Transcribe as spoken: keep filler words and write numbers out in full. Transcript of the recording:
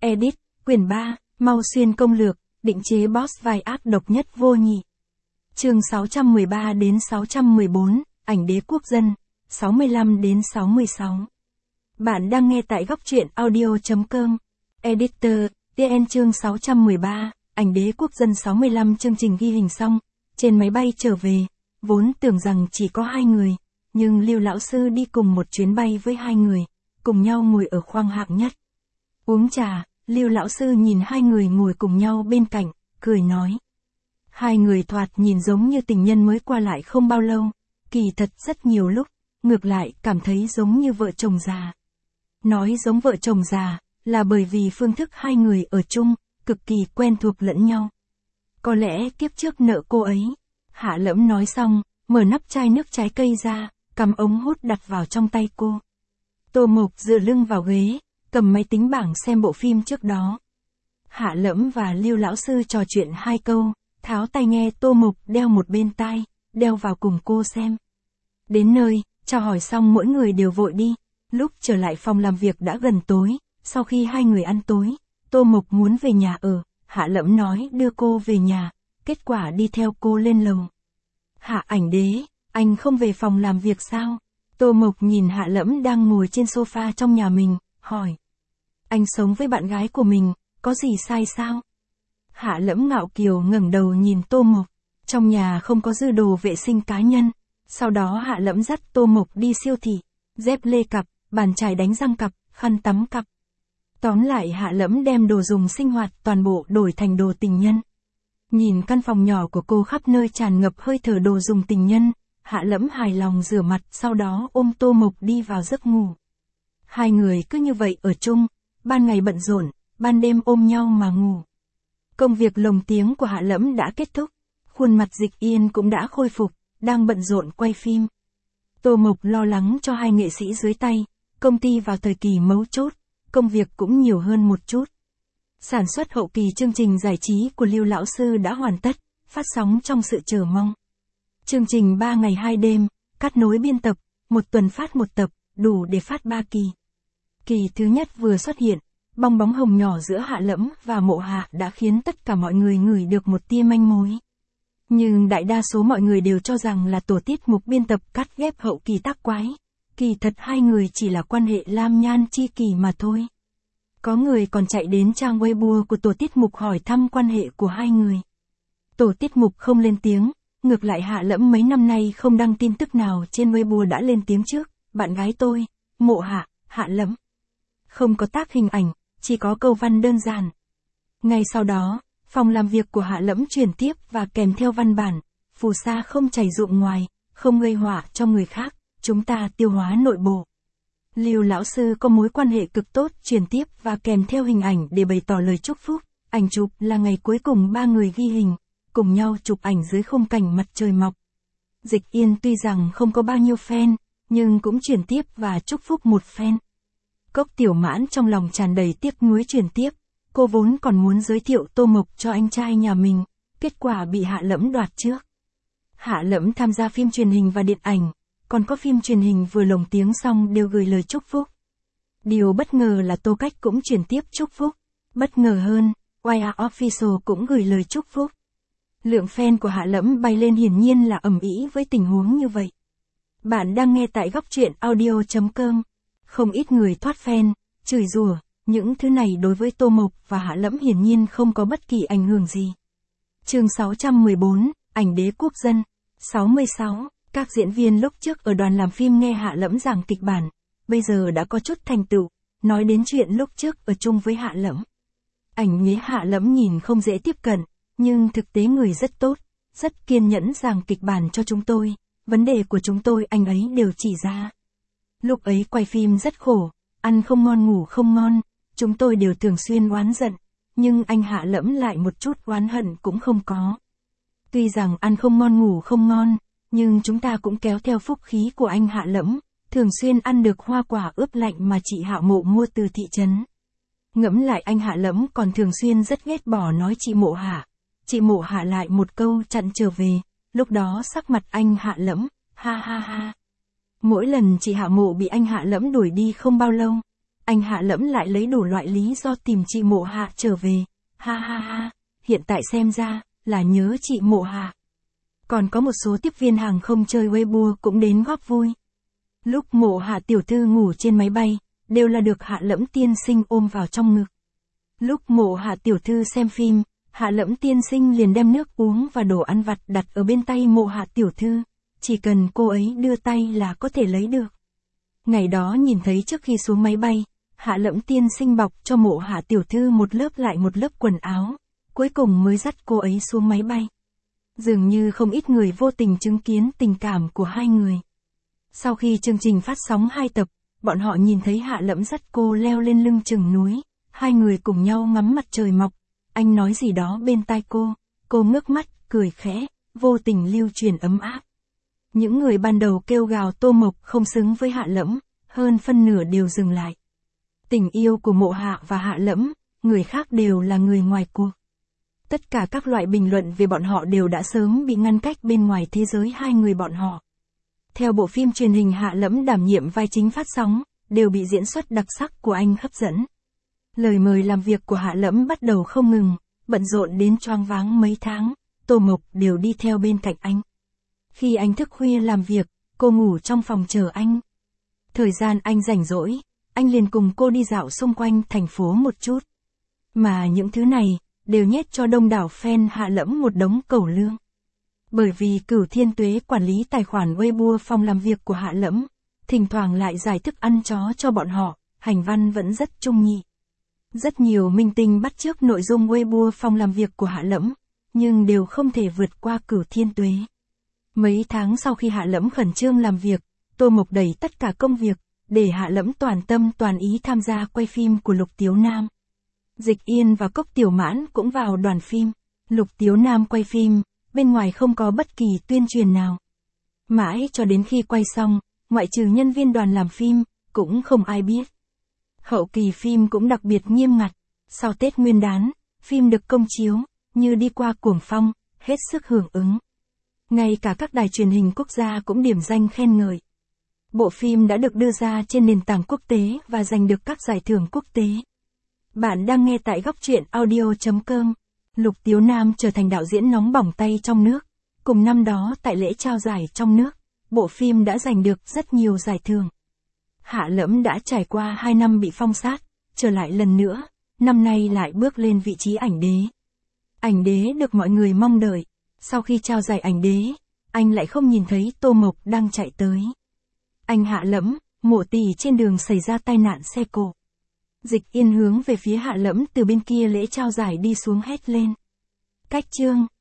Edit, quyển ba, Mau Xuyên công lược, định chế boss vai ác độc nhất vô nhị. Chương sáu trăm mười ba đến sáu trăm mười bốn, ảnh đế quốc dân, sáu mươi lăm đến sáu mươi sáu. Bạn đang nghe tại góc truyện audio chấm com. Editor, tê en chương sáu trăm mười ba, ảnh đế quốc dân sáu mươi lăm. Chương trình ghi hình xong, trên máy bay trở về, vốn tưởng rằng chỉ có hai người, nhưng Lưu lão sư đi cùng một chuyến bay với hai người, cùng nhau ngồi ở khoang hạng nhất. Uống trà, Lưu lão sư nhìn hai người ngồi cùng nhau bên cạnh, cười nói. Hai người thoạt nhìn giống như tình nhân mới qua lại không bao lâu, kỳ thật rất nhiều lúc, ngược lại cảm thấy giống như vợ chồng già. Nói giống vợ chồng già, là bởi vì phương thức hai người ở chung, cực kỳ quen thuộc lẫn nhau. Có lẽ kiếp trước nợ cô ấy. Hạ Lẫm nói xong, mở nắp chai nước trái cây ra, cầm ống hút đặt vào trong tay cô. Tô Mộc dựa lưng vào ghế, cầm máy tính bảng xem bộ phim trước đó. Hạ Lẫm và Lưu lão sư trò chuyện hai câu, tháo tai nghe Tô Mộc đeo một bên tai, đeo vào cùng cô xem. Đến nơi, chào hỏi xong mỗi người đều vội đi, lúc trở lại phòng làm việc đã gần tối, sau khi hai người ăn tối, Tô Mộc muốn về nhà ở, Hạ Lẫm nói đưa cô về nhà, kết quả đi theo cô lên lầu. Hạ ảnh đế, anh không về phòng làm việc sao? Tô Mộc nhìn Hạ Lẫm đang ngồi trên sofa trong nhà mình, hỏi. Anh sống với bạn gái của mình, có gì sai sao? Hạ Lẫm ngạo kiều ngẩng đầu nhìn Tô Mộc, trong nhà không có dư đồ vệ sinh cá nhân. Sau đó Hạ Lẫm dắt Tô Mộc đi siêu thị, dép lê cặp, bàn chải đánh răng cặp, khăn tắm cặp. Tóm lại Hạ Lẫm đem đồ dùng sinh hoạt toàn bộ đổi thành đồ tình nhân. Nhìn căn phòng nhỏ của cô khắp nơi tràn ngập hơi thở đồ dùng tình nhân, Hạ Lẫm hài lòng rửa mặt, sau đó ôm Tô Mộc đi vào giấc ngủ. Hai người cứ như vậy ở chung, ban ngày bận rộn, ban đêm ôm nhau mà ngủ. Công việc lồng tiếng của Hạ Lẫm đã kết thúc, khuôn mặt Dịch Yên cũng đã khôi phục, đang bận rộn quay phim. Tô Mộc lo lắng cho hai nghệ sĩ dưới tay, công ty vào thời kỳ mấu chốt, công việc cũng nhiều hơn một chút. Sản xuất hậu kỳ chương trình giải trí của Lưu lão sư đã hoàn tất, phát sóng trong sự chờ mong. Chương trình ba ngày hai đêm, cắt nối biên tập, một tuần phát một tập, đủ để phát ba kỳ. Kỳ thứ nhất vừa xuất hiện, bong bóng hồng nhỏ giữa Hạ Lẫm và Mộ Hạ đã khiến tất cả mọi người ngửi được một tia manh mối. Nhưng đại đa số mọi người đều cho rằng là tổ tiết mục biên tập cắt ghép hậu kỳ tác quái. Kỳ thật hai người chỉ là quan hệ lam nhan chi kỷ mà thôi. Có người còn chạy đến trang Weibo của tổ tiết mục hỏi thăm quan hệ của hai người. Tổ tiết mục không lên tiếng, ngược lại Hạ Lẫm mấy năm nay không đăng tin tức nào trên Weibo đã lên tiếng trước. Bạn gái tôi, Mộ Hạ, Hạ Lẫm. Không có tác hình ảnh, chỉ có câu văn đơn giản. Ngay sau đó, phòng làm việc của Hạ Lẫm truyền tiếp và kèm theo văn bản, phù sa không chảy rụng ngoài, không gây họa cho người khác, chúng ta tiêu hóa nội bộ. Lưu lão sư có mối quan hệ cực tốt truyền tiếp và kèm theo hình ảnh để bày tỏ lời chúc phúc. Ảnh chụp là ngày cuối cùng ba người ghi hình, cùng nhau chụp ảnh dưới khung cảnh mặt trời mọc. Dịch Yên tuy rằng không có bao nhiêu fan, nhưng cũng truyền tiếp và chúc phúc một fan. Cốc Tiểu Mãn trong lòng tràn đầy tiếc nuối truyền tiếp, cô vốn còn muốn giới thiệu Tô Mộc cho anh trai nhà mình, kết quả bị Hạ Lẫm đoạt trước. Hạ Lẫm tham gia phim truyền hình và điện ảnh, còn có phim truyền hình vừa lồng tiếng xong đều gửi lời chúc phúc. Điều bất ngờ là Tô Cách cũng truyền tiếp chúc phúc, bất ngờ hơn, Why Are Official cũng gửi lời chúc phúc. Lượng fan của Hạ Lẫm bay lên hiển nhiên là ầm ĩ với tình huống như vậy. Bạn đang nghe tại góc truyện audio chấm com. Không ít người thoát fan, chửi rủa, những thứ này đối với Tô Mộc và Hạ Lẫm hiển nhiên không có bất kỳ ảnh hưởng gì. Chương sáu trăm mười bốn, ảnh đế quốc dân, sáu mươi sáu. Các diễn viên lúc trước ở đoàn làm phim nghe Hạ Lẫm giảng kịch bản, bây giờ đã có chút thành tựu, nói đến chuyện lúc trước ở chung với Hạ Lẫm. Ảnh nhế Hạ Lẫm nhìn không dễ tiếp cận, nhưng thực tế người rất tốt, rất kiên nhẫn giảng kịch bản cho chúng tôi, vấn đề của chúng tôi anh ấy đều chỉ ra. Lúc ấy quay phim rất khổ, ăn không ngon ngủ không ngon, chúng tôi đều thường xuyên oán giận, nhưng anh Hạ Lẫm lại một chút oán hận cũng không có. Tuy rằng ăn không ngon ngủ không ngon, nhưng chúng ta cũng kéo theo phúc khí của anh Hạ Lẫm, thường xuyên ăn được hoa quả ướp lạnh mà chị Hạ Mộ mua từ thị trấn. Ngẫm lại anh Hạ Lẫm còn thường xuyên rất ghét bỏ nói chị Mộ Hạ. Chị Mộ Hạ lại một câu chặn trở về, lúc đó sắc mặt anh Hạ Lẫm, ha ha ha. Mỗi lần chị Hạ Mộ bị anh Hạ Lẫm đuổi đi không bao lâu, anh Hạ Lẫm lại lấy đủ loại lý do tìm chị Mộ Hạ trở về. Ha ha ha, hiện tại xem ra, là nhớ chị Mộ Hạ. Còn có một số tiếp viên hàng không chơi Weibo cũng đến góp vui. Lúc Mộ Hạ tiểu thư ngủ trên máy bay, đều là được Hạ Lẫm tiên sinh ôm vào trong ngực. Lúc Mộ Hạ tiểu thư xem phim, Hạ Lẫm tiên sinh liền đem nước uống và đồ ăn vặt đặt ở bên tay Mộ Hạ tiểu thư, chỉ cần cô ấy đưa tay là có thể lấy được. Ngày đó nhìn thấy trước khi xuống máy bay, Hạ Lẫm tiên sinh bọc cho Mộ Hạ tiểu thư một lớp lại một lớp quần áo, cuối cùng mới dắt cô ấy xuống máy bay. Dường như không ít người vô tình chứng kiến tình cảm của hai người. Sau khi chương trình phát sóng hai tập, bọn họ nhìn thấy Hạ Lẫm dắt cô leo lên lưng chừng núi, hai người cùng nhau ngắm mặt trời mọc. Anh nói gì đó bên tai cô, cô ngước mắt, cười khẽ, vô tình lưu truyền ấm áp. Những người ban đầu kêu gào Tô Mộc không xứng với Hạ Lẫm, hơn phân nửa đều dừng lại. Tình yêu của Mộ Hạ và Hạ Lẫm, người khác đều là người ngoài cuộc. Tất cả các loại bình luận về bọn họ đều đã sớm bị ngăn cách bên ngoài thế giới hai người bọn họ. Theo bộ phim truyền hình Hạ Lẫm đảm nhiệm vai chính phát sóng, đều bị diễn xuất đặc sắc của anh hấp dẫn. Lời mời làm việc của Hạ Lẫm bắt đầu không ngừng, bận rộn đến choáng váng mấy tháng, Tô Mộc đều đi theo bên cạnh anh. Khi anh thức khuya làm việc, cô ngủ trong phòng chờ anh. Thời gian anh rảnh rỗi, anh liền cùng cô đi dạo xung quanh thành phố một chút. Mà những thứ này, đều nhét cho đông đảo fan Hạ Lẫm một đống cẩu lương. Bởi vì Cửu Thiên Tuế quản lý tài khoản Weibo phòng làm việc của Hạ Lẫm, thỉnh thoảng lại giải thức ăn chó cho bọn họ, hành văn vẫn rất trung nhị. Rất nhiều minh tinh bắt chước nội dung Weibo phòng làm việc của Hạ Lẫm, nhưng đều không thể vượt qua Cửu Thiên Tuế. Mấy tháng sau khi Hạ Lẫm khẩn trương làm việc, Tô Mộc đẩy tất cả công việc, để Hạ Lẫm toàn tâm toàn ý tham gia quay phim của Lục Tiếu Nam. Dịch Yên và Cốc Tiểu Mãn cũng vào đoàn phim. Lục Tiếu Nam quay phim, bên ngoài không có bất kỳ tuyên truyền nào. Mãi cho đến khi quay xong, ngoại trừ nhân viên đoàn làm phim, cũng không ai biết. Hậu kỳ phim cũng đặc biệt nghiêm ngặt. Sau Tết Nguyên đán, phim được công chiếu, như đi qua cuồng phong, hết sức hưởng ứng. Ngay cả các đài truyền hình quốc gia cũng điểm danh khen ngợi. Bộ phim đã được đưa ra trên nền tảng quốc tế và giành được các giải thưởng quốc tế. Bạn đang nghe tại góc truyện audio chấm com. Lục Tiếu Nam trở thành đạo diễn nóng bỏng tay trong nước. Cùng năm đó tại lễ trao giải trong nước, bộ phim đã giành được rất nhiều giải thưởng. Hạ Lẫm đã trải qua hai năm bị phong sát, trở lại lần nữa, năm nay lại bước lên vị trí ảnh đế. Ảnh đế được mọi người mong đợi. Sau khi trao giải ảnh đế, anh lại không nhìn thấy Tô Mộc đang chạy tới. Anh Hạ Lẫm, Mộ tỷ trên đường xảy ra tai nạn xe cộ. Dịch Yên hướng về phía Hạ Lẫm từ bên kia lễ trao giải đi xuống hét lên. Cách chương.